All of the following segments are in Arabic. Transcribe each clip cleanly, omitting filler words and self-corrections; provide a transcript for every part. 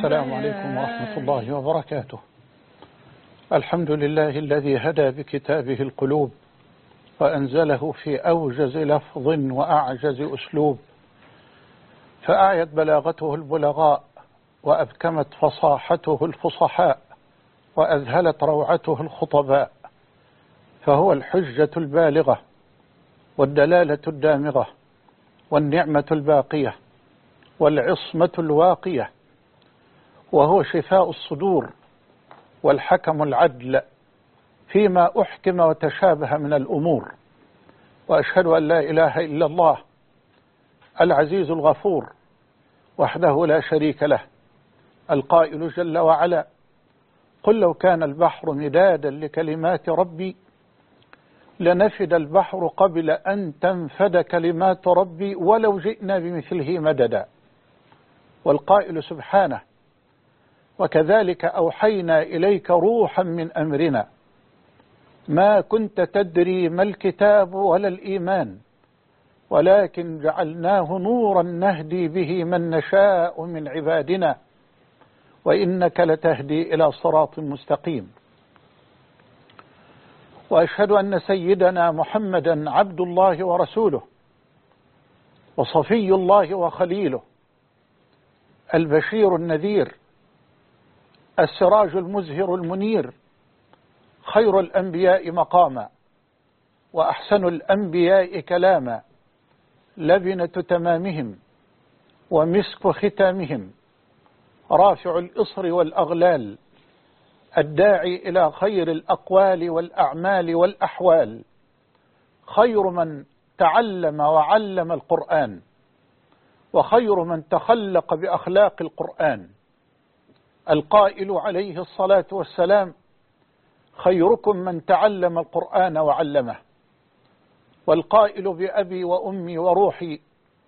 السلام عليكم ورحمة الله وبركاته. الحمد لله الذي هدى بكتابه القلوب وأنزله في أوجز لفظ وأعجز أسلوب، فأعيت بلاغته البلغاء وأبكمت فصاحته الفصحاء وأذهلت روعته الخطباء، فهو الحجة البالغة والدلالة الدامغة والنعمة الباقية والعصمة الواقية، وهو شفاء الصدور والحكم العدل فيما أحكم وتشابه من الأمور. وأشهد أن لا إله إلا الله العزيز الغفور وحده لا شريك له، القائل جل وعلا: قل لو كان البحر مدادا لكلمات ربي لنفد البحر قبل أن تنفد كلمات ربي ولو جئنا بمثله مددا. والقائل سبحانه: وكذلك أوحينا إليك روحا من أمرنا ما كنت تدري ما الكتاب ولا الإيمان ولكن جعلناه نورا نهدي به من نشاء من عبادنا وإنك لتهدي إلى صراط مستقيم. وأشهد أن سيدنا محمدا عبد الله ورسوله وصفي الله وخليله، البشير النذير، السراج المزهر المنير، خير الأنبياء مقاما وأحسن الأنبياء كلاما، لبنة تمامهم ومسك ختامهم، رافع الإصر والأغلال، الداعي إلى خير الأقوال والأعمال والأحوال، خير من تعلم وعلم القرآن وخير من تخلق بأخلاق القرآن، القائل عليه الصلاة والسلام: خيركم من تعلم القرآن وعلمه. والقائل بأبي وأمي وروحي: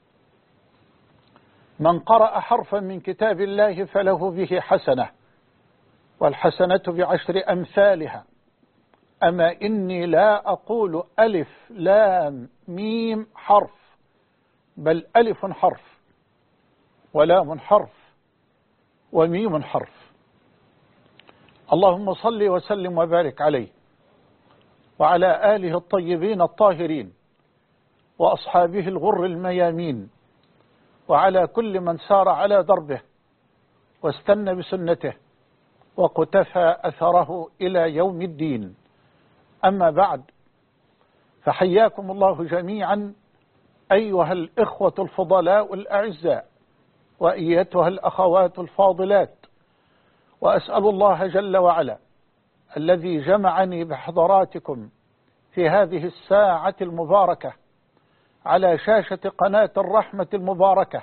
من قرأ حرفا من كتاب الله فله به حسنة والحسنة بعشر أمثالها. أما إني لا أقول ألف لام ميم حرف، بل ألف حرف ولام حرف وميم حرف. اللهم صل وسلم وبارك عليه وعلى آله الطيبين الطاهرين وأصحابه الغر الميامين وعلى كل من سار على دربه واستنى بسنته وقتفى أثره إلى يوم الدين. أما بعد، فحياكم الله جميعا أيها الإخوة الفضلاء الأعزاء وأيتها الأخوات الفاضلات، وأسأل الله جل وعلا الذي جمعني بحضراتكم في هذه الساعة المباركة على شاشة قناة الرحمة المباركة،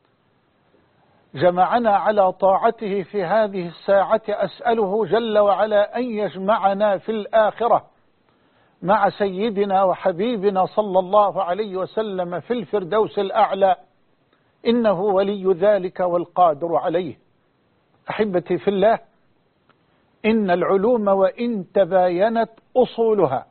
جمعنا على طاعته في هذه الساعة، أسأله جل وعلا أن يجمعنا في الآخرة مع سيدنا وحبيبنا صلى الله عليه وسلم في الفردوس الأعلى، إنه ولي ذلك والقادر عليه. أحبتي في الله، إن العلوم وإن تباينت أصولها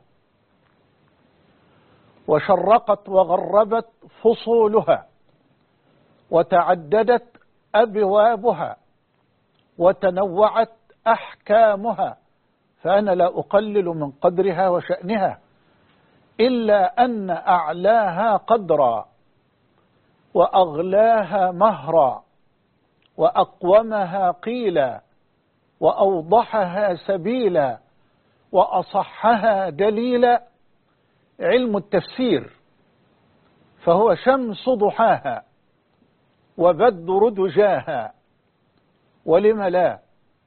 وشرقت وغربت فصولها وتعددت أبوابها وتنوعت أحكامها، فأنا لا أقلل من قدرها وشأنها، إلا أن أعلاها قدرا وأغلاها مهرا وأقومها قيلا وأوضحها سبيلا وأصحها دليلا علم التفسير، فهو شمس ضحاها وبدر دجاها، ولم لا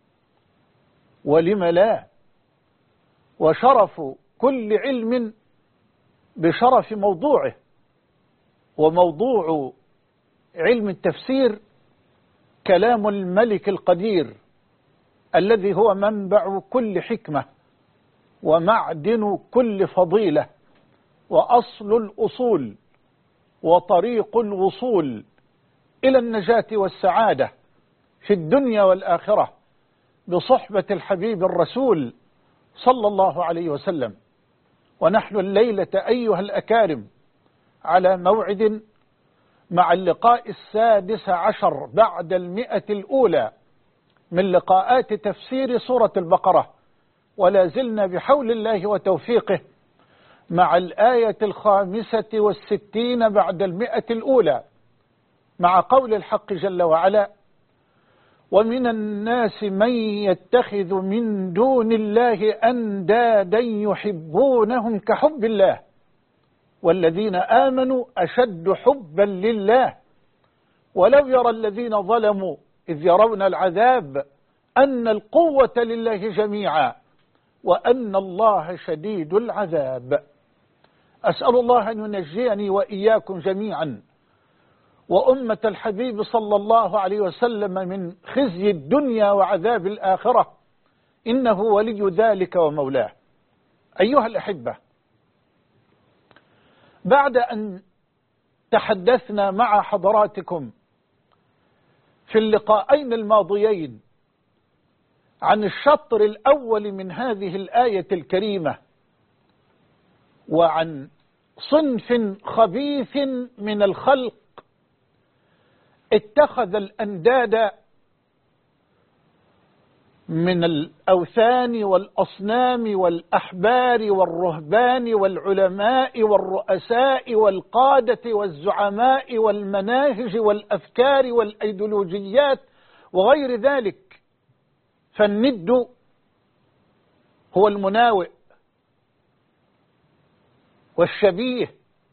ولم لا. وشرف كل علم بشرف موضوعه، وموضوع علم التفسير كلام الملك القدير الذي هو منبع كل حكمة ومعدن كل فضيلة وأصل الأصول وطريق الوصول إلى النجاة والسعادة في الدنيا والآخرة بصحبة الحبيب الرسول صلى الله عليه وسلم. ونحن الليلة أيها الأكارم على موعد مع اللقاء 16 بعد 100 الأولى من لقاءات تفسير سورة البقرة، ولا زلنا بحول الله وتوفيقه مع الآية 65 بعد 100 الأولى، مع قول الحق جل وعلا: ومن الناس من يتخذ من دون الله أندادا يحبونهم كحب الله والذين آمنوا أشد حبا لله ولو يرى الذين ظلموا إذ يرون العذاب أن القوة لله جميعا وأن الله شديد العذاب. أسأل الله أن ينجيني وإياكم جميعا وأمة الحبيب صلى الله عليه وسلم من خزي الدنيا وعذاب الآخرة، إنه ولي ذلك ومولاه. أيها الأحبة، بعد أن تحدثنا مع حضراتكم في اللقاءين الماضيين عن الشطر الأول من هذه الآية الكريمة وعن صنف خبيث من الخلق اتخذ الأنداد من الأوثان والأصنام والأحبار والرهبان والعلماء والرؤساء والقادة والزعماء والمناهج والأفكار والأيديولوجيات وغير ذلك. فالند هو المناوئ والشبيه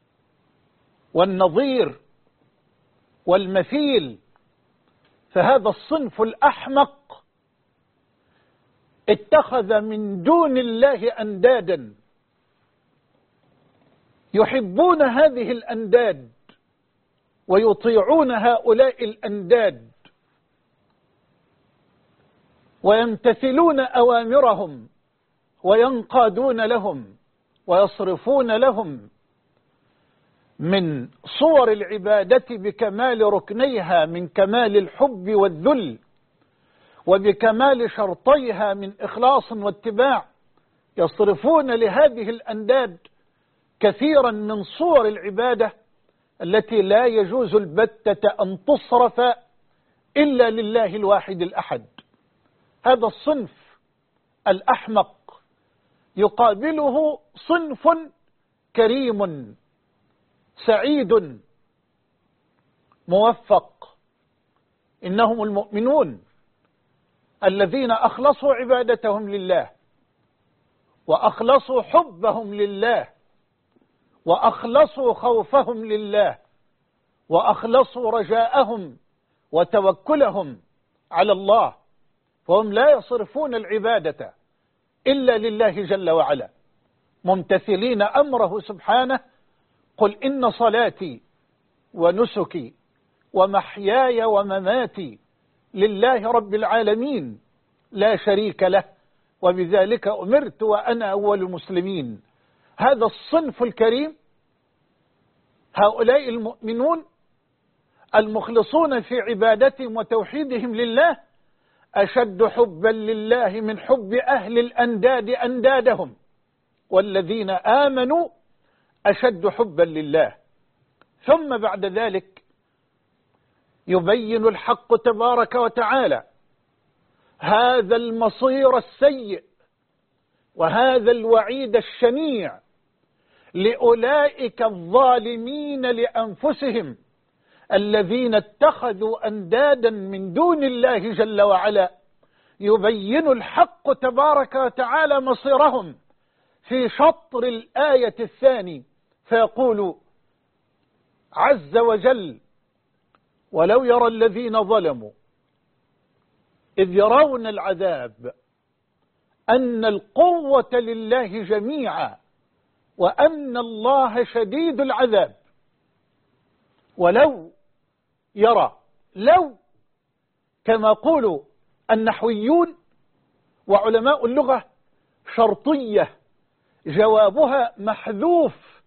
والنظير والمثيل. فهذا الصنف الأحمق اتخذ من دون الله أندادا يحبون هذه الأنداد ويطيعون هؤلاء الأنداد ويمتثلون أوامرهم وينقادون لهم ويصرفون لهم من صور العبادة بكمال ركنيها من كمال الحب والذل وبكمال شرطيها من إخلاص واتباع. يصرفون لهذه الأنداد كثيرا من صور العبادة التي لا يجوز البتة أن تصرف إلا لله الواحد الأحد. هذا الصنف الأحمق يقابله صنف كريم سعيد موفق، إنهم المؤمنون الذين أخلصوا عبادتهم لله وأخلصوا حبهم لله وأخلصوا خوفهم لله وأخلصوا رجاءهم وتوكلهم على الله، فهم لا يصرفون العبادة إلا لله جل وعلا، ممتثلين أمره سبحانه: قل إن صلاتي ونسكي ومحياي ومماتي لله رب العالمين لا شريك له وبذلك أمرت وأنا أول المسلمين. هذا الصنف الكريم، هؤلاء المؤمنون المخلصون في عبادتهم وتوحيدهم لله أشد حبا لله من حب أهل الأنداد أندادهم، والذين آمنوا أشد حبا لله. ثم بعد ذلك يبين الحق تبارك وتعالى هذا المصير السيء وهذا الوعيد الشنيع لأولئك الظالمين لأنفسهم الذين اتخذوا أندادا من دون الله جل وعلا. يبين الحق تبارك وتعالى مصيرهم في شطر الآية الثاني، فيقول عز وجل: ولو يرى الذين ظلموا إذ يرون العذاب أن القوة لله جميعا وأن الله شديد العذاب. ولو يرى، لو كما يقول النحويون وعلماء اللغة شرطية جوابها محذوف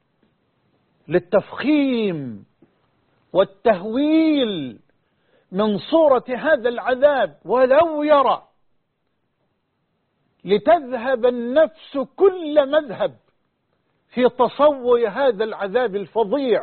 للتفخيم والتهويل من صورة هذا العذاب. ولو يرى، لتذهب النفس كل مذهب في تصور هذا العذاب الفظيع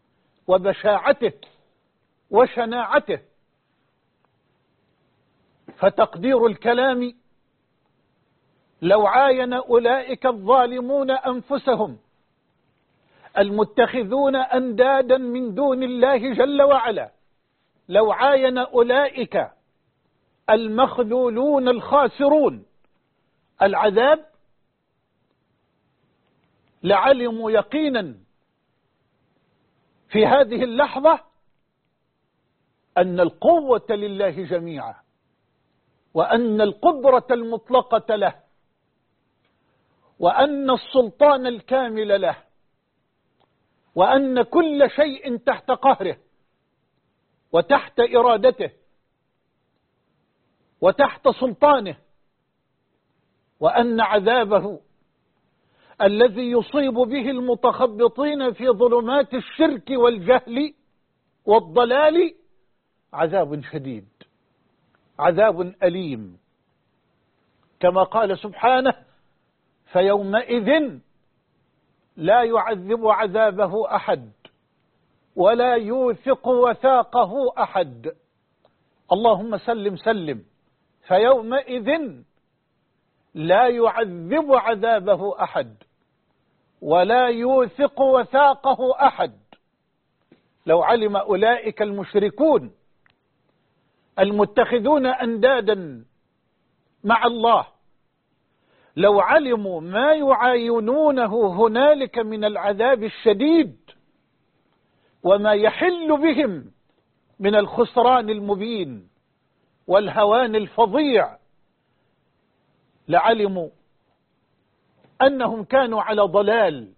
وبشاعته وشناعته. فتقدير الكلام: لو عاين أولئك الظالمون أنفسهم المتخذون أندادا من دون الله جل وعلا، لو عاين أولئك المخذولون الخاسرون العذاب، لعلموا يقينا في هذه اللحظة أن القوة لله جميعا، وأن القدرة المطلقة له، وأن السلطان الكامل له، وأن كل شيء تحت قهره وتحت إرادته وتحت سلطانه، وأن عذابه الذي يصيب به المتخبطين في ظلمات الشرك والجهل والضلال عذاب شديد، عذاب أليم، كما قال سبحانه: فيومئذ لا يعذب عذابه أحد ولا يوثق وثاقه أحد. اللهم سلم سلم. فيومئذ لا يعذب عذابه أحد ولا يوثق وثاقه أحد. لو علم أولئك المشركون المتخذون أندادا مع الله، لو علموا ما يعاينونه هنالك من العذاب الشديد وما يحل بهم من الخسران المبين والهوان الفظيع، لعلموا أنهم كانوا على ضلال،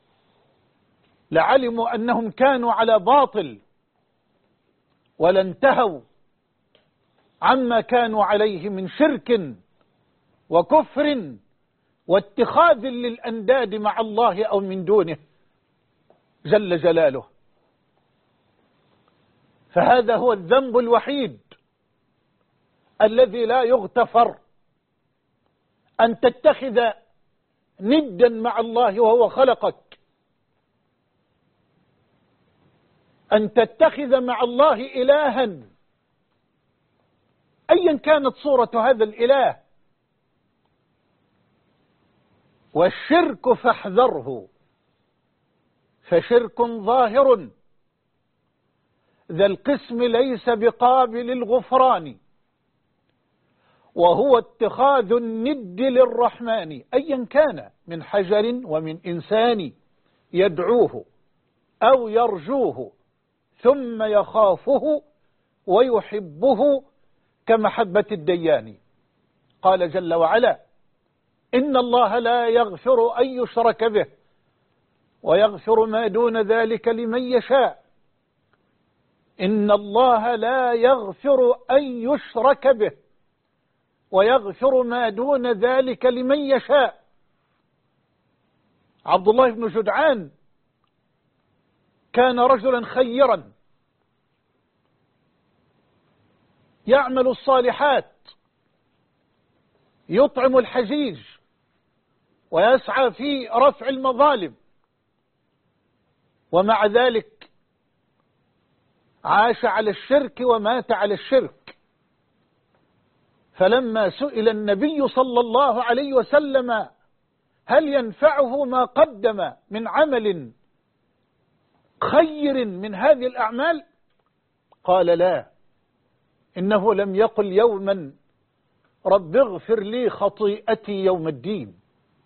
لعلموا أنهم كانوا على باطل، ولانتهوا عما كانوا عليه من شرك وكفر واتخاذ للأنداد مع الله أو من دونه جل جلاله. فهذا هو الذنب الوحيد الذي لا يغتفر، أن تتخذ ندا مع الله وهو خلقك، أن تتخذ مع الله إلها أيا كانت صورة هذا الإله. والشرك فاحذره، فشرك ظاهر ذا القسم ليس بقابل الغفران، وهو اتخاذ الند للرحمن أيا كان من حجر ومن إنسان يدعوه أو يرجوه ثم يخافه ويحبه كمحبة الديان. قال جل وعلا: إن الله لا يغفر أن يشرك به ويغفر ما دون ذلك لمن يشاء. إن الله لا يغفر أن يشرك به ويغفر ما دون ذلك لمن يشاء. عبد الله بن جدعان كان رجلا خيرا يعمل الصالحات، يطعم الحجيج ويسعى في رفع المظالم، ومع ذلك عاش على الشرك ومات على الشرك. فلما سئل النبي صلى الله عليه وسلم هل ينفعه ما قدم من عمل خير من هذه الأعمال، قال: لا، إنه لم يقل يوما رب اغفر لي خطيئتي يوم الدين.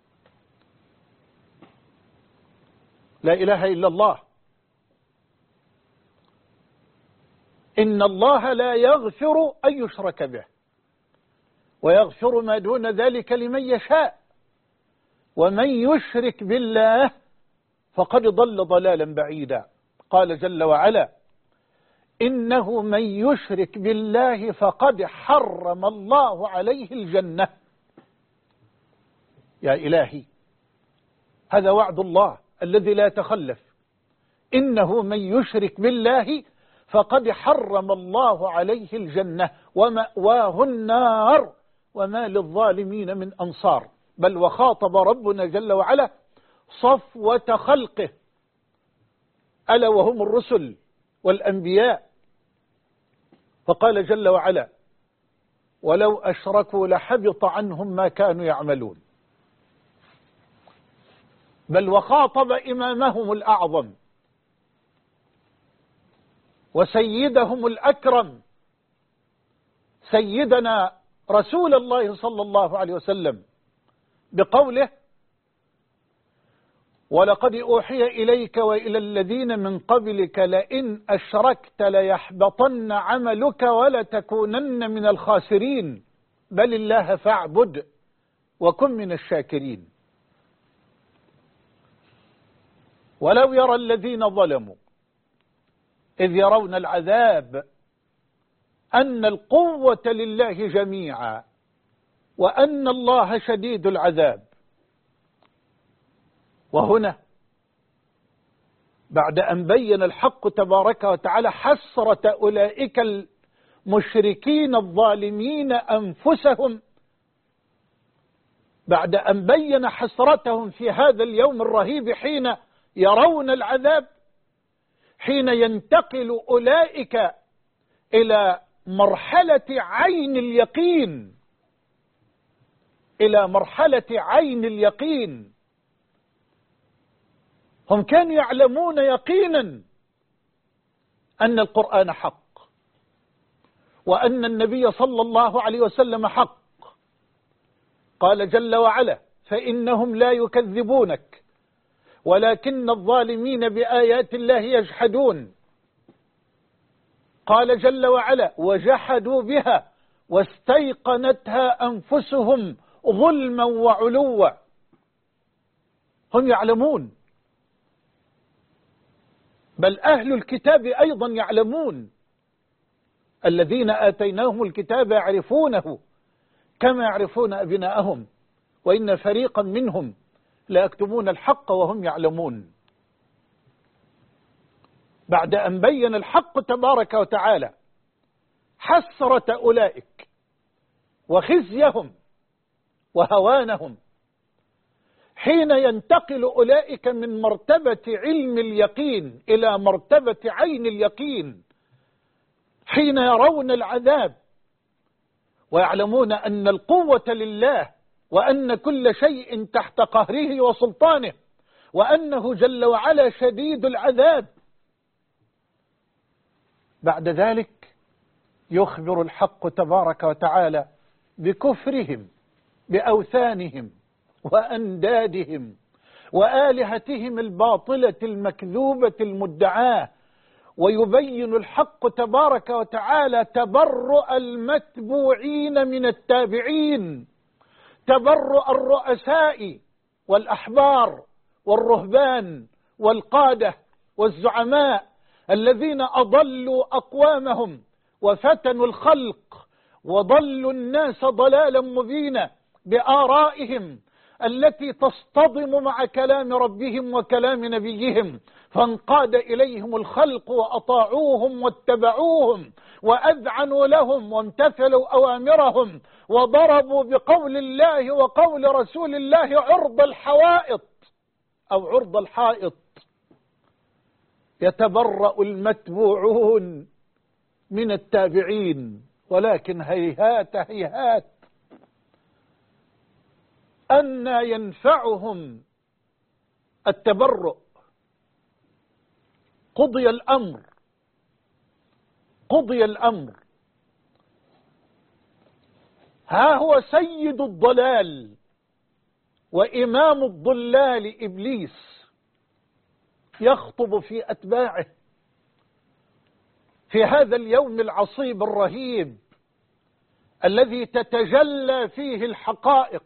لا إله إلا الله. إن الله لا يغفر أن يشرك به ويغفر ما دون ذلك لمن يشاء، ومن يشرك بالله فقد ضل ضلالا بعيدا. قال جل وعلا: إنه من يشرك بالله فقد حرم الله عليه الجنة. يا إلهي، هذا وعد الله الذي لا يتخلف. إنه من يشرك بالله فقد حرم الله عليه الجنة ومأواه النار وما للظالمين من أنصار. بل وخاطب ربنا جل وعلا صفوة خلقه ألا وهم الرسل والأنبياء، فقال جل وعلا: ولو أشركوا لحبط عنهم ما كانوا يعملون. بل وخاطب إمامهم الأعظم وسيدهم الأكرم سيدنا رسول الله صلى الله عليه وسلم بقوله: ولقد أوحي إليك وإلى الذين من قبلك لئن أشركت ليحبطن عملك ولتكونن من الخاسرين بل الله فاعبد وكن من الشاكرين. ولو يرى الذين ظلموا إذ يرون العذاب أن القوة لله جميعا وأن الله شديد العذاب. وهنا بعد أن بين الحق تبارك وتعالى حسرة أولئك المشركين الظالمين أنفسهم، بعد أن بين حسرتهم في هذا اليوم الرهيب حين يرون العذاب، حين ينتقل أولئك إلى مرحلة عين اليقين، إلى مرحلة عين اليقين. هم كانوا يعلمون يقينا أن القرآن حق وأن النبي صلى الله عليه وسلم حق. قال جل وعلا: فإنهم لا يكذبونك ولكن الظالمين بآيات الله يجحدون. قال جل وعلا: وجحدوا بها واستيقنتها أنفسهم ظلما وعلوا. هم يعلمون، بل أهل الكتاب أيضا يعلمون. الذين آتيناهم الكتاب يعرفونه كما يعرفون أبناءهم وإن فريقا منهم لا يكتمون الحق وهم يعلمون. بعد أن بين الحق تبارك وتعالى حسرة أولئك وخزيهم وهوانهم، حين ينتقل أولئك من مرتبة علم اليقين إلى مرتبة عين اليقين، حين يرون العذاب ويعلمون أن القوة لله وأن كل شيء تحت قهره وسلطانه وأنه جل وعلا شديد العذاب. بعد ذلك يخبر الحق تبارك وتعالى بكفرهم بأوثانهم وأندادهم وآلهتهم الباطلة المكذوبة المدعاة، ويبين الحق تبارك وتعالى تبرؤ المتبوعين من التابعين، تبرؤ الرؤساء والأحبار والرهبان والقادة والزعماء الذين أضلوا أقوامهم وفتنوا الخلق وضلوا الناس ضلالا مبينا بآرائهم التي تصطدم مع كلام ربهم وكلام نبيهم، فانقاد إليهم الخلق وأطاعوهم واتبعوهم وأذعنوا لهم وامتثلوا أوامرهم وضربوا بقول الله وقول رسول الله عرض الحوائط أو عرض الحائط. يتبرأ المتبوعون من التابعين، ولكن هيهات هيهات أن ينفعهم التبرؤ. قضي الأمر، قضي الأمر. ها هو سيد الضلال وإمام الضلال إبليس يخطب في أتباعه في هذا اليوم العصيب الرهيب الذي تتجلى فيه الحقائق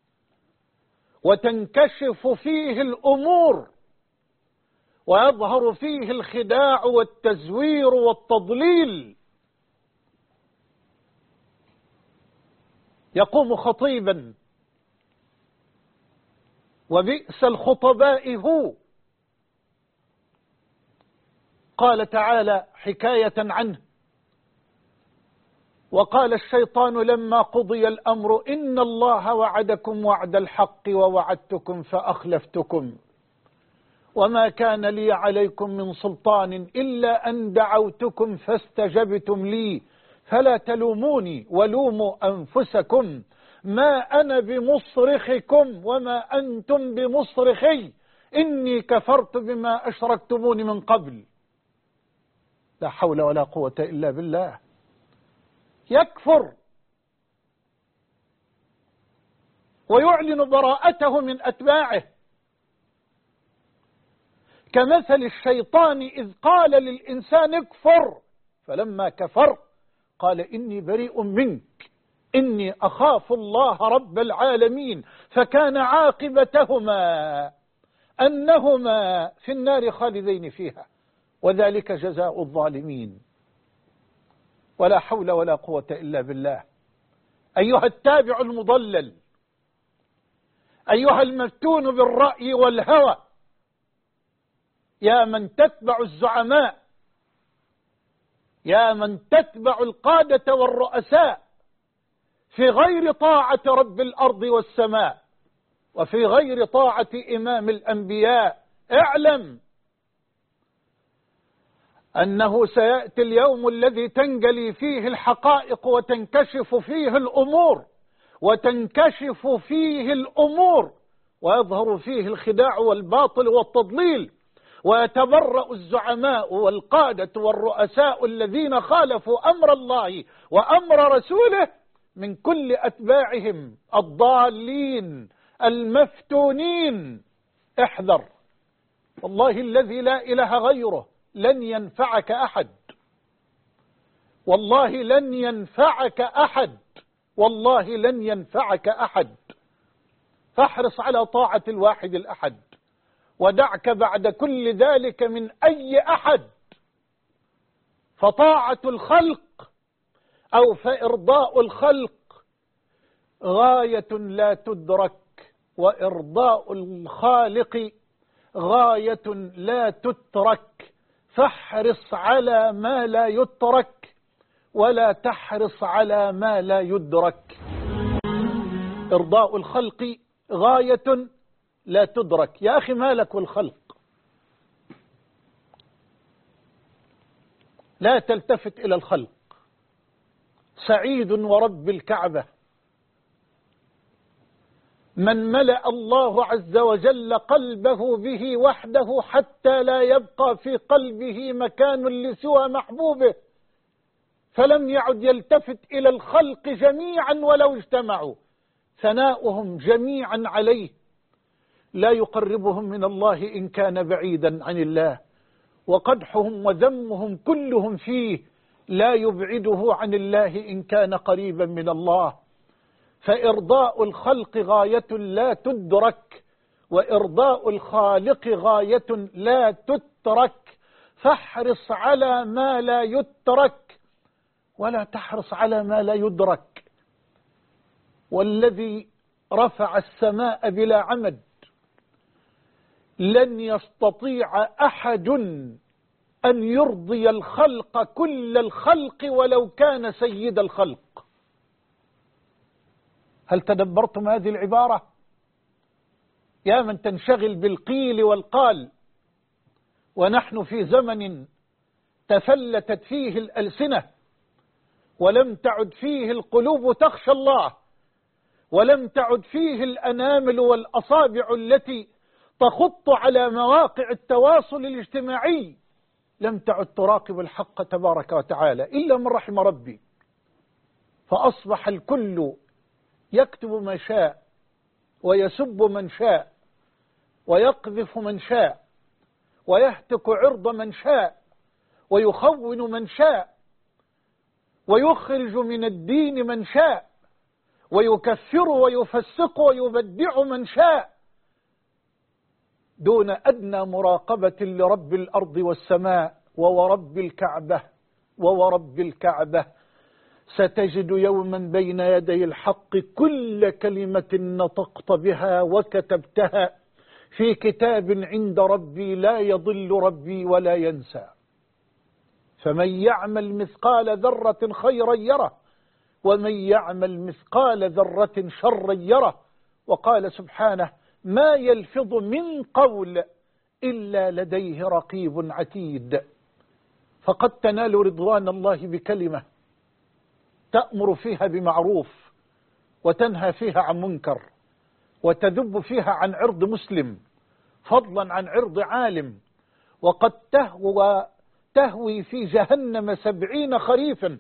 وتنكشف فيه الأمور ويظهر فيه الخداع والتزوير والتضليل. يقوم خطيبا وبئس الخطباء هو. قال تعالى حكاية عنه: وقال الشيطان لما قضي الأمر إن الله وعدكم وعد الحق ووعدتكم فأخلفتكم وما كان لي عليكم من سلطان إلا أن دعوتكم فاستجبتم لي فلا تلوموني ولوموا أنفسكم ما أنا بمصرخكم وما أنتم بمصرخي إني كفرت بما أشركتموني من قبل. لا حول ولا قوة إلا بالله. يكفر ويعلن براءته من أتباعه، كمثل الشيطان إذ قال للإنسان اكفر فلما كفر قال إني بريء منك إني أخاف الله رب العالمين، فكان عاقبتهما أنهما في النار خالدين فيها وذلك جزاء الظالمين. ولا حول ولا قوة إلا بالله. أيها التابع المضلل، أيها المفتون بالرأي والهوى، يا من تتبع الزعماء، يا من تتبع القادة والرؤساء في غير طاعة رب الأرض والسماء وفي غير طاعة إمام الأنبياء، اعلم أنه سيأتي اليوم الذي تنجلي فيه الحقائق وتنكشف فيه الأمور ويظهر فيه الخداع والباطل والتضليل، ويتبرأ الزعماء والقادة والرؤساء الذين خالفوا أمر الله وأمر رسوله من كل أتباعهم الضالين المفتونين. احذر، والله الذي لا إله غيره لن ينفعك أحد، والله لن ينفعك أحد، والله لن ينفعك أحد. فاحرص على طاعة الواحد الأحد، ودعك بعد كل ذلك من أي أحد، فطاعة الخلق أو فإرضاء الخلق غاية لا تدرك، وإرضاء الخالق غاية لا تترك. فاحرص على ما لا يترك ولا تحرص على ما لا يدرك. إرضاء الخلق غاية لا تدرك. يا أخي مالك والخلق؟ لا تلتفت إلى الخلق. سعيد ورب الكعبة من ملأ الله عز وجل قلبه به وحده حتى لا يبقى في قلبه مكان لسوى محبوبه، فلم يعد يلتفت إلى الخلق جميعا ولو اجتمعوا. ثناؤهم جميعا عليه لا يقربهم من الله إن كان بعيدا عن الله، وقدحهم وذمهم كلهم فيه لا يبعده عن الله إن كان قريبا من الله. فإرضاء الخلق غاية لا تدرك، وإرضاء الخالق غاية لا تترك. فاحرص على ما لا يترك ولا تحرص على ما لا يدرك. والذي رفع السماء بلا عمد لن يستطيع أحد أن يرضي الخلق كل الخلق ولو كان سيد الخلق. هل تدبرتم هذه العبارة؟ يا من تنشغل بالقيل والقال، ونحن في زمن تفلتت فيه الألسنة، ولم تعد فيه القلوب تخشى الله، ولم تعد فيه الأنامل والأصابع التي تخط على مواقع التواصل الاجتماعي، لم تعد تراقب الحق تبارك وتعالى إلا من رحم ربي. فأصبح الكل يكتب ما شاء ويسب من شاء ويقذف من شاء ويهتك عرض من شاء ويخون من شاء ويخرج من الدين من شاء ويكفر ويفسق ويبدع من شاء دون أدنى مراقبة لرب الأرض والسماء وورب الكعبة وورب الكعبة. ستجد يوما بين يدي الحق كل كلمة نطقت بها وكتبتها في كتاب عند ربي لا يضل ربي ولا ينسى. فمن يعمل مثقال ذرة خيرا يره ومن يعمل مثقال ذرة شرا يره. وقال سبحانه ما يلفظ من قول إلا لديه رقيب عتيد. فقد تنال رضوان الله بكلمة، تأمر فيها بمعروف وتنهى فيها عن منكر وتذب فيها عن عرض مسلم فضلا عن عرض عالم، وقد تهوي في جهنم 70 خريفا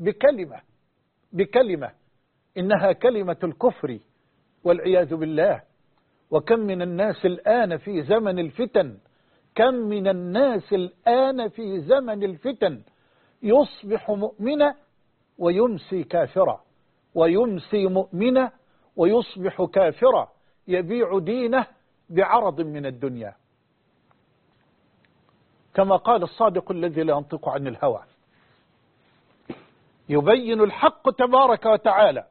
بكلمة إنها كلمة الكفر والعياذ بالله. وكم من الناس الآن في زمن الفتن، كم من الناس الآن في زمن الفتن يصبح مؤمنا ويمسي كافرا، ويمسي مؤمنا ويصبح كافرا، يبيع دينه بعرض من الدنيا، كما قال الصادق الذي لا ينطق عن الهوى. يبين الحق تبارك وتعالى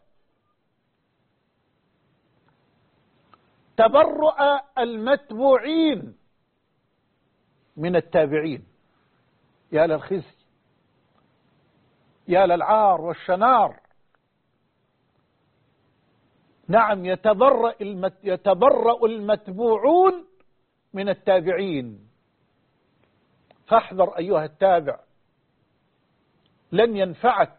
تبرؤ المتبوعين من التابعين. يا للخزي، يا للعار والشنار. نعم، يتبرأ المتبوعون من التابعين. فاحذر أيها التابع، لن ينفعك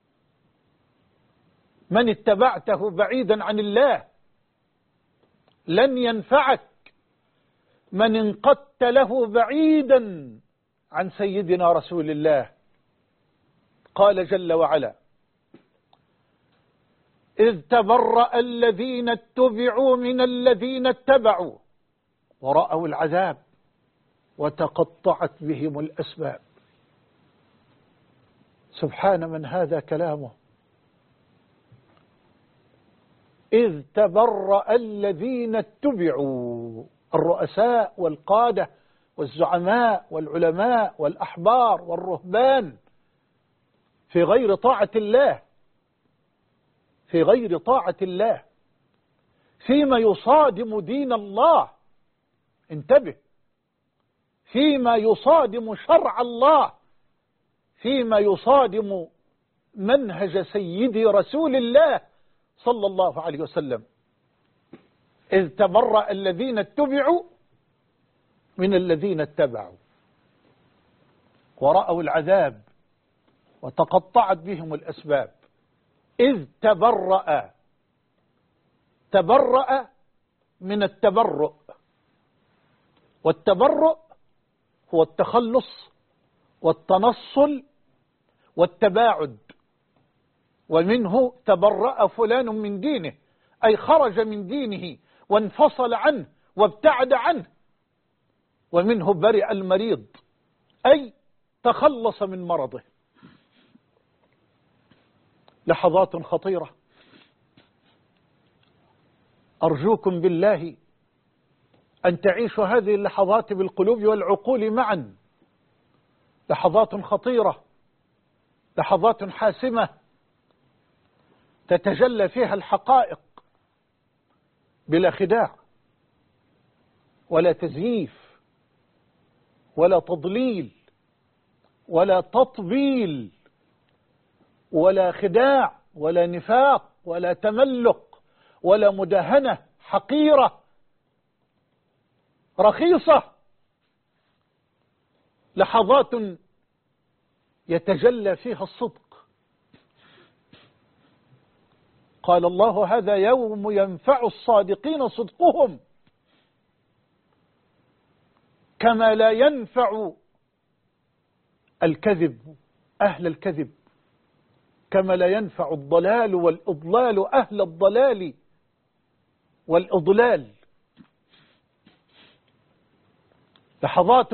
من اتبعته بعيدا عن الله، لن ينفعك من انقدت له بعيدا عن سيدنا رسول الله. قال جل وعلا: إذ تبرأ الذين اتبعوا من الذين اتبعوا ورأوا العذاب وتقطعت بهم الأسباب. سبحان من هذا كلامه. إذ تبرأ الذين اتبعوا، الرؤساء والقادة والزعماء والعلماء والأحبار والرهبان في غير طاعة الله، في غير طاعة الله، فيما يصادم دين الله. انتبه، فيما يصادم شرع الله، فيما يصادم منهج سيدي رسول الله صلى الله عليه وسلم. إذ تبرأ الذين اتبعوا من الذين اتبعوا ورأوا العذاب وتقطعت بهم الأسباب. إذ تبرأ من التبرؤ، والتبرؤ هو التخلص والتنصل والتباعد، ومنه تبرأ فلان من دينه، أي خرج من دينه وانفصل عنه وابتعد عنه. ومنه برئ المريض، أي تخلص من مرضه. لحظات خطيرة، أرجوكم بالله أن تعيشوا هذه اللحظات بالقلوب والعقول معا. لحظات خطيرة، لحظات حاسمة تتجلى فيها الحقائق بلا خداع ولا تزييف ولا تضليل ولا تطبيل ولا خداع ولا نفاق ولا تملق ولا مداهنة حقيرة رخيصة. لحظات يتجلى فيها الصدق. قال الله: هذا يوم ينفع الصادقين صدقهم، كما لا ينفع الكذب أهل الكذب، كما لا ينفع الضلال والإضلال أهل الضلال والإضلال. لحظات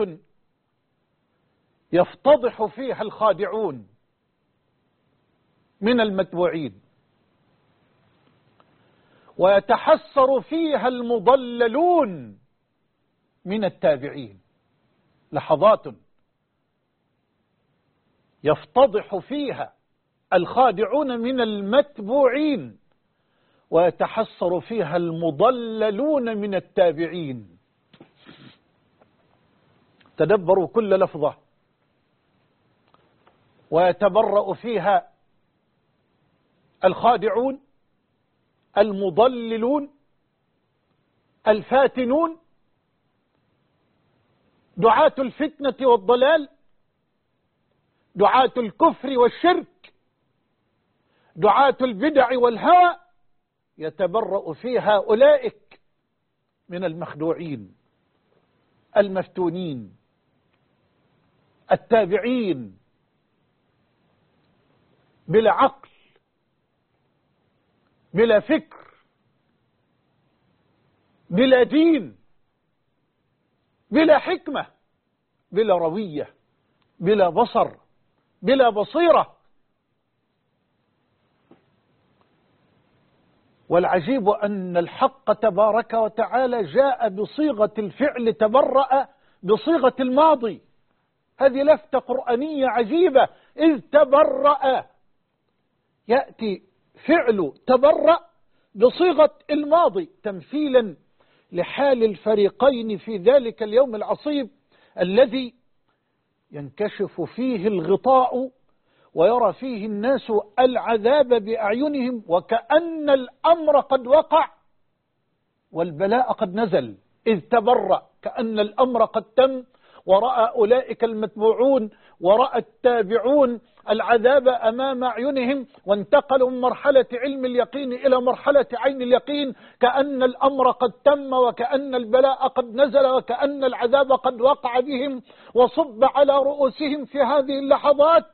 يفتضح فيها الخادعون من المتبوعين، ويتحسر فيها المضللون من التابعين. لحظات يفتضح فيها الخادعون من المتبوعين، ويتحسر فيها المضللون من التابعين. تدبروا كل لفظة. ويتبرأ فيها الخادعون المضللون الفاتنون، دعاة الفتنة والضلال، دعاة الكفر والشرك، دعاة البدع والهوى يتبرأ فيها أولئك من المخدوعين المفتونين التابعين بلا عقل بلا فكر بلا دين بلا حكمة بلا روية بلا بصر بلا بصيرة. والعجيب أن الحق تبارك وتعالى جاء بصيغة الفعل تبرأ بصيغة الماضي. هذه لفتة قرآنية عجيبة، إذ تبرأ يأتي فعل تبرأ بصيغة الماضي تمثيلا لحال الفريقين في ذلك اليوم العصيب الذي ينكشف فيه الغطاء ويرى فيه الناس العذاب بأعينهم وكأن الأمر قد وقع والبلاء قد نزل. إذ تبرأ كأن الأمر قد تم، ورأى أولئك المتبوعون ورأى التابعون العذاب أمام أعينهم، وانتقلوا من مرحلة علم اليقين إلى مرحلة عين اليقين، كأن الأمر قد تم وكأن البلاء قد نزل وكأن العذاب قد وقع بهم وصب على رؤوسهم. في هذه اللحظات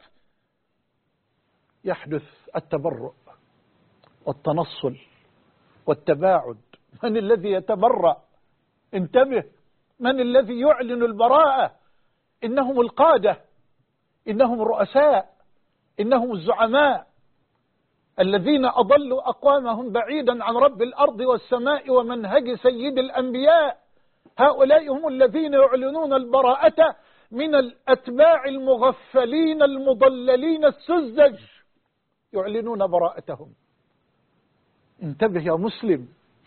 يحدث التبرؤ والتنصل والتباعد. من الذي يتبرأ؟ انتبه، من الذي يعلن البراءة؟ إنهم القادة، إنهم الرؤساء، إنهم الزعماء الذين أضلوا أقوامهم بعيدا عن رب الأرض والسماء ومنهج سيد الأنبياء. هؤلاء هم الذين يعلنون البراءة من الأتباع المغفلين المضللين السذج، يعلنون براءتهم. انتبه يا مسلم،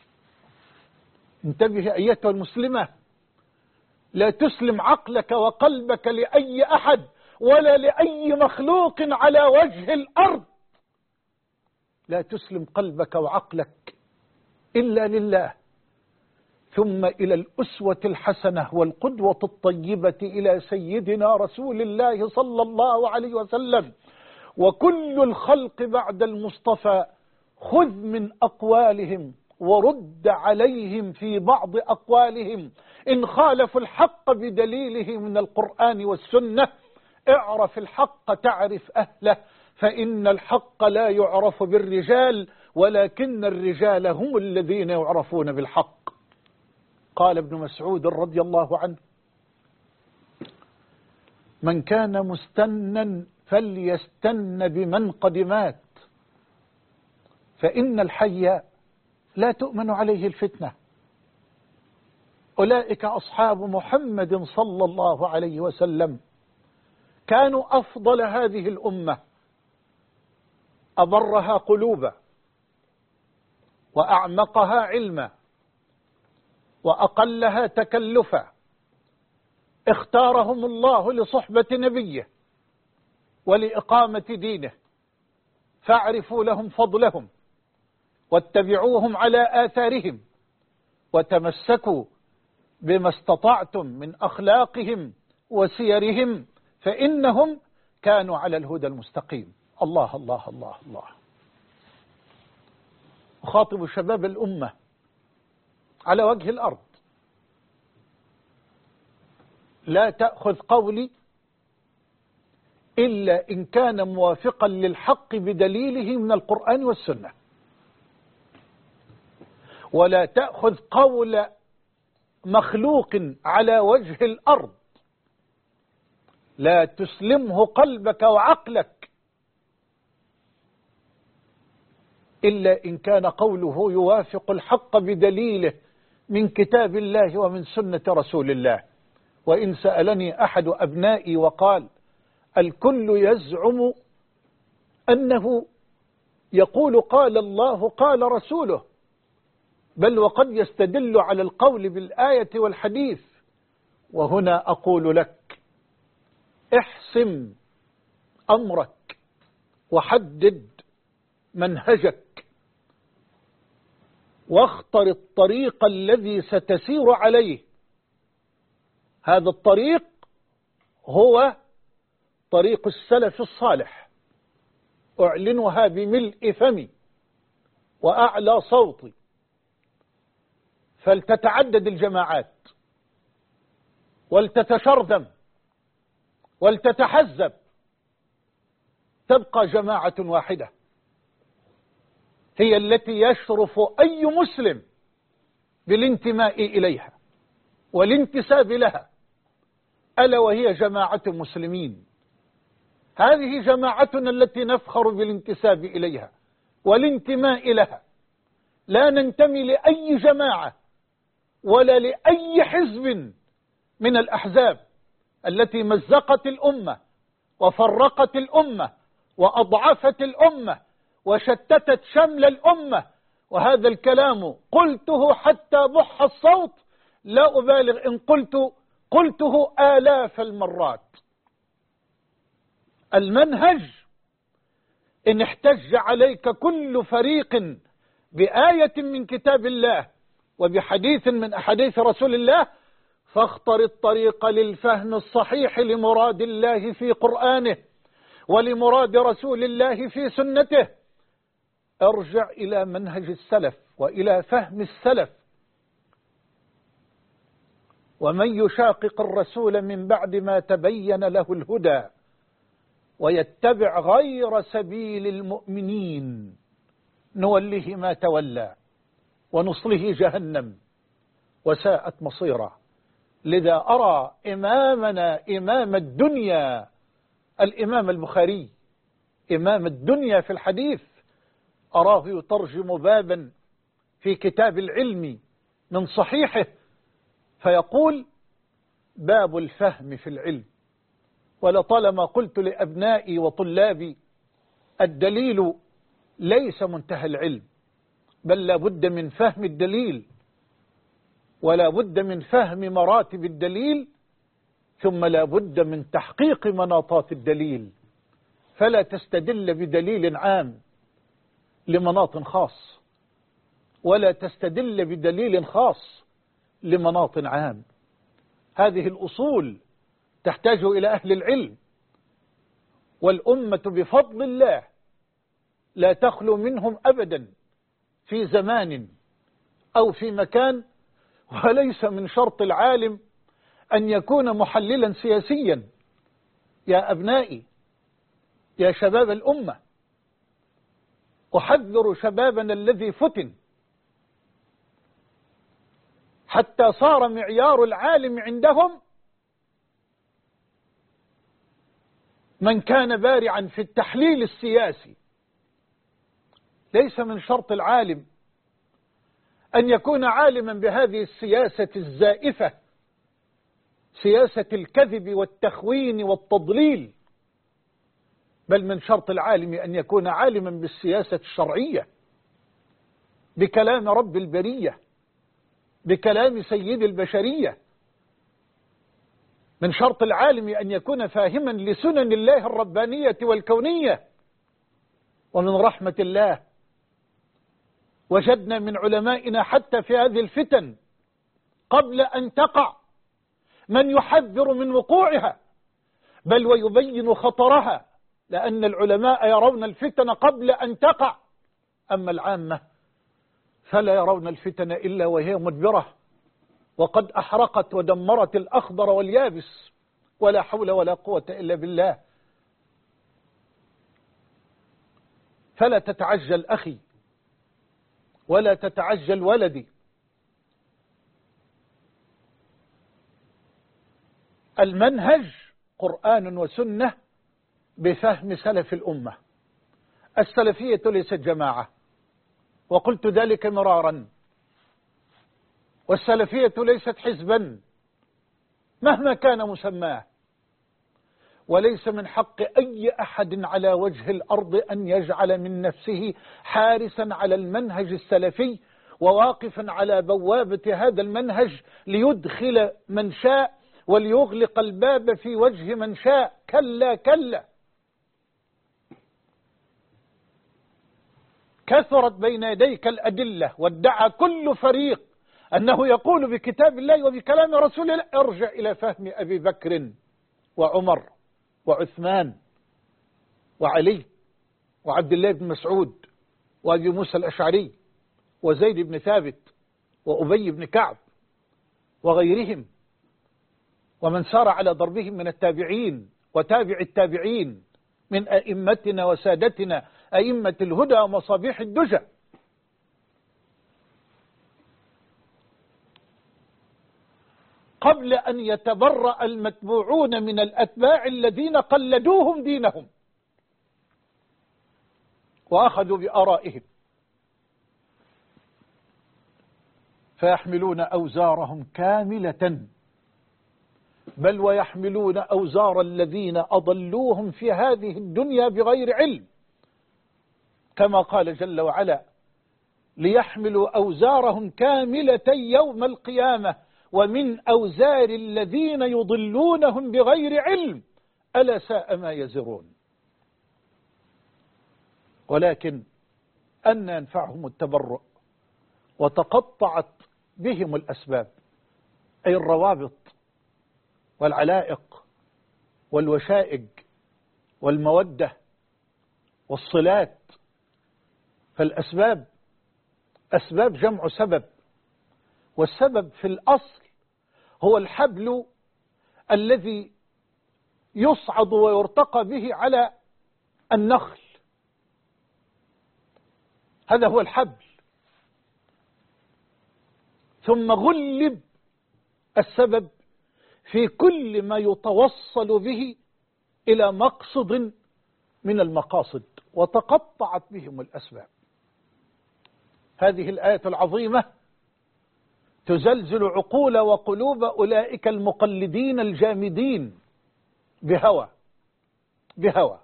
انتبه أيتها المسلمة، لا تسلم عقلك وقلبك لأي أحد ولا لأي مخلوق على وجه الأرض. لا تسلم قلبك وعقلك إلا لله، ثم إلى الأسوة الحسنة والقدوة الطيبة إلى سيدنا رسول الله صلى الله عليه وسلم. وكل الخلق بعد المصطفى خذ من أقوالهم ورد عليهم في بعض أقوالهم، إن خالفوا الحق بدليله من القرآن والسنة اعرف الحق تعرف أهله، فإن الحق لا يعرف بالرجال ولكن الرجال هم الذين يعرفون بالحق. قال ابن مسعود رضي الله عنه: من كان مستنا فليستن بمن قد مات، فإن الحي لا تؤمن عليه الفتنة. أولئك أصحاب محمد صلى الله عليه وسلم، كانوا أفضل هذه الأمة، أبرها قلوبا وأعمقها علما وأقلها تكلفا. اختارهم الله لصحبة نبيه ولإقامة دينه، فاعرفوا لهم فضلهم واتبعوهم على آثارهم وتمسكوا بما استطعتم من أخلاقهم وسيرهم، فإنهم كانوا على الهدى المستقيم. الله الله الله الله. أخاطب شباب الأمة على وجه الأرض: لا تأخذ قولي إلا إن كان موافقا للحق بدليله من القرآن والسنة، ولا تأخذ قول مخلوق على وجه الأرض، لا تسلمه قلبك وعقلك إلا إن كان قوله يوافق الحق بدليله من كتاب الله ومن سنة رسول الله. وإن سألني أحد أبنائي وقال: الكل يزعم أنه يقول قال الله قال رسوله، بل وقد يستدل على القول بالآية والحديث، وهنا أقول لك: احسم أمرك وحدد منهجك واختر الطريق الذي ستسير عليه. هذا الطريق هو طريق السلف الصالح، أعلنها بملء فمي وأعلى صوتي، فلتتعدد الجماعات ولتتشرذم ولتتحزب، تبقى جماعة واحدة هي التي يشرف أي مسلم بالانتماء إليها والانتساب لها، ألا وهي جماعة المسلمين. هذه جماعتنا التي نفخر بالانتساب إليها والانتماء لها، لا ننتمي لأي جماعة ولا لأي حزب من الأحزاب التي مزقت الأمة وفرقت الأمة وأضعفت الأمة وشتتت شمل الأمة. وهذا الكلام قلته حتى بح الصوت، لا أبالغ إن قلته آلاف المرات. المنهج إن احتج عليك كل فريق بآية من كتاب الله وبحديث من أحاديث رسول الله، فاختر الطريق للفهم الصحيح لمراد الله في قرآنه ولمراد رسول الله في سنته. ارجع إلى منهج السلف وإلى فهم السلف. ومن يشاقق الرسول من بعد ما تبين له الهدى ويتبع غير سبيل المؤمنين نوله ما تولى ونصله جهنم وساءت مصيرا. لذا أرى إمامنا إمام الدنيا الإمام البخاري إمام الدنيا في الحديث، أراه يترجم بابا في كتاب العلم من صحيحه فيقول: باب الفهم في العلم. ولطالما قلت لأبنائي وطلابي: الدليل ليس منتهى العلم، بل لا بد من فهم الدليل، ولا بد من فهم مراتب الدليل، ثم لا بد من تحقيق مناطات الدليل. فلا تستدل بدليل عام لمناط خاص، ولا تستدل بدليل خاص لمناط عام. هذه الأصول تحتاج إلى أهل العلم، والأمة بفضل الله لا تخلو منهم أبدا في زمان أو في مكان. وليس من شرط العالم أن يكون محللا سياسيا. يا أبنائي، يا شباب الأمة، أحذر شبابنا الذي فتن حتى صار معيار العالم عندهم من كان بارعا في التحليل السياسي. ليس من شرط العالم أن يكون عالما بهذه السياسة الزائفة، سياسة الكذب والتخوين والتضليل، بل من شرط العالم أن يكون عالما بالسياسة الشرعية، بكلام رب البرية، بكلام سيد البشرية. من شرط العالم أن يكون فاهما لسنن الله الربانية والكونية. ومن رحمة الله وجدنا من علمائنا حتى في هذه الفتن قبل أن تقع من يحذر من وقوعها، بل ويبين خطرها، لأن العلماء يرون الفتن قبل أن تقع، أما العامة فلا يرون الفتن إلا وهي مدبرة وقد أحرقت ودمرت الأخضر واليابس، ولا حول ولا قوة إلا بالله. فلا تتعجل أخي ولا تتعجل ولدي. المنهج قرآن وسنة بفهم سلف الأمة. السلفية ليست جماعة، وقلت ذلك مرارا، والسلفية ليست حزبا مهما كان مسماه. وليس من حق أي أحد على وجه الأرض أن يجعل من نفسه حارسا على المنهج السلفي وواقفا على بوابة هذا المنهج ليدخل من شاء وليغلق الباب في وجه من شاء. كلا كلا. كثرت بين يديك الأدلة، وادعى كل فريق أنه يقول بكتاب الله وبكلام رسول الله. ارجع إلى فهم أبي بكر وعمر وعثمان وعلي وعبد الله بن مسعود وأبي موسى الأشعري وزيد بن ثابت وأبي بن كعب وغيرهم ومن سار على ضربهم من التابعين وتابع التابعين من أئمتنا وسادتنا أئمة الهدى ومصابيح الدجى. قبل أن يتبرأ المتبوعون من الأتباع الذين قلدوهم دينهم وأخذوا بآرائهم، فيحملون أوزارهم كاملة، بل ويحملون أوزار الذين أضلوهم في هذه الدنيا بغير علم، كما قال جل وعلا: ليحملوا أوزارهم كاملة يوم القيامة ومن أوزار الذين يضلونهم بغير علم ألا ساء ما يزرون. ولكن أن ينفعهم التبرؤ وتقطعت بهم الأسباب، أي الروابط والعلائق والوشائج والمودة والصلات. فالأسباب أسباب جمع سبب، والسبب في الأصل هو الحبل الذي يصعد ويرتقى به على النخل، هذا هو الحبل. ثم غلب السبب في كل ما يتوصل به إلى مقصد من المقاصد، وتقطعت بهم الأسباب. هذه الآية العظيمة تزلزل عقول وقلوب أولئك المقلدين الجامدين بهوى.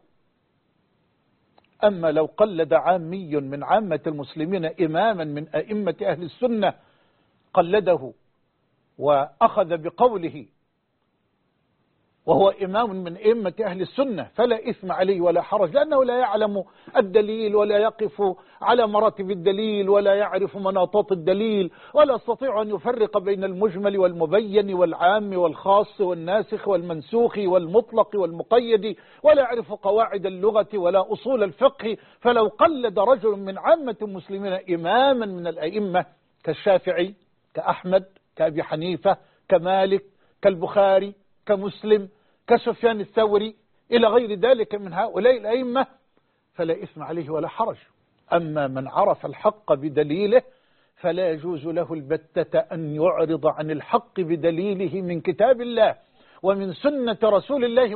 أما لو قلد عامي من عامة المسلمين إماما من أئمة أهل السنة، قلده وأخذ بقوله وهو إمام من أئمة أهل السنة، فلا إثم عليه ولا حرج، لأنه لا يعلم الدليل ولا يقف على مراتب الدليل ولا يعرف مناطات الدليل، ولا يستطيع أن يفرق بين المجمل والمبين والعام والخاص والناسخ والمنسوخ والمطلق والمقيد، ولا يعرف قواعد اللغة ولا أصول الفقه. فلو قلد رجل من عامة المسلمين إماما من الأئمة كالشافعي كأحمد كأبي حنيفة كمالك كالبخاري كمسلم كسفيان الثوري إلى غير ذلك من هؤلاء الأئمة، فلا إثم عليه ولا حرج. أما من عرف الحق بدليله فلا يجوز له البتة أن يعرض عن الحق بدليله من كتاب الله ومن سنة رسول الله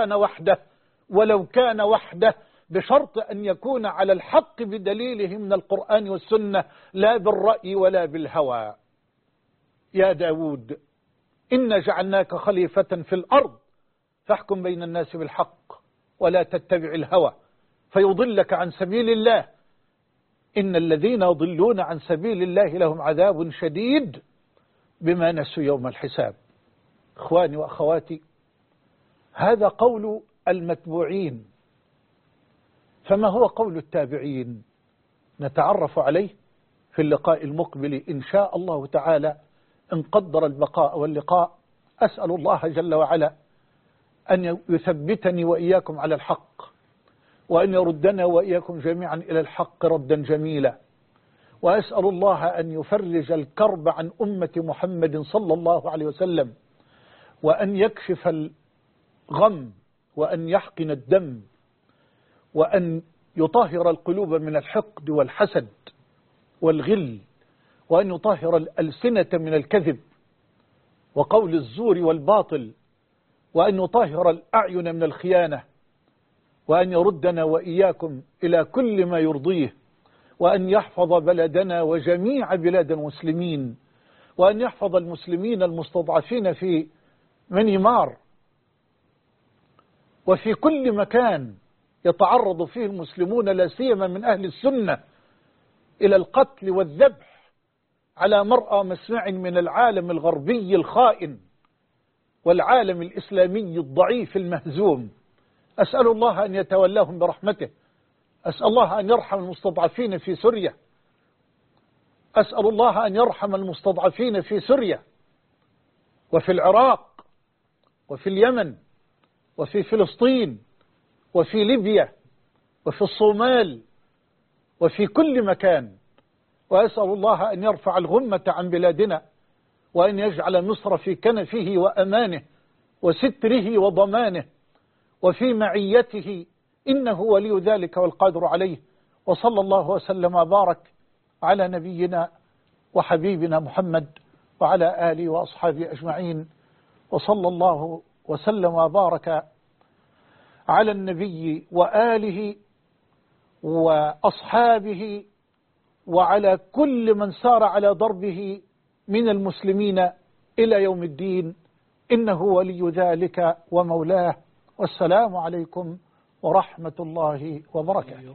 ولو كان وحده بشرط أن يكون على الحق بدليله من القرآن والسنة، لا بالرأي ولا بالهوى. يا داود إنا جعلناك خليفة في الأرض فاحكم بين الناس بالحق ولا تتبع الهوى فيضلك عن سبيل الله، إن الذين يضلون عن سبيل الله لهم عذاب شديد بما نسوا يوم الحساب. إخواني وأخواتي، هذا قول المتبوعين، فما هو قول التابعين؟ نتعرف عليه في اللقاء المقبل إن شاء الله تعالى، إن قدر البقاء واللقاء. أسأل الله جل وعلا أن يثبتني وإياكم على الحق، وأن يردنا وإياكم جميعا إلى الحق ردا جميلا، وأسأل الله أن يفرج الكرب عن أمة محمد صلى الله عليه وسلم، وأن يكشف الغم، وأن يحقن الدم، وأن يطهر القلوب من الحقد والحسد والغل، وأن يطهر الألسنة من الكذب وقول الزور والباطل، وأن يطهر الأعين من الخيانة، وأن يردنا وإياكم إلى كل ما يرضيه، وأن يحفظ بلدنا وجميع بلاد المسلمين، وأن يحفظ المسلمين المستضعفين في منيمار وفي كل مكان يتعرض فيه المسلمون لا سيما من أهل السنة إلى القتل والذبح على مرأى مسمع من العالم الغربي الخائن والعالم الإسلامي الضعيف المهزوم. أسأل الله أن يتولاهم برحمته، أسأل الله أن يرحم المستضعفين في سوريا، أسأل الله أن يرحم المستضعفين في سوريا وفي العراق وفي اليمن وفي فلسطين وفي ليبيا وفي الصومال وفي كل مكان. وأسأل الله أن يرفع الغمة عن بلادنا، وأن يجعل مصر في كنفه وأمانه وستره وضمانه وفي معيته، إنه ولي ذلك والقادر عليه. وصلى الله وسلم وبارك على نبينا وحبيبنا محمد وعلى آله وأصحابه أجمعين. وصلى الله وسلم وبارك على النبي وآله وأصحابه وعلى كل من سار على ضربه من المسلمين إلى يوم الدين، إنه ولي ذلك ومولاه. والسلام عليكم ورحمة الله وبركاته.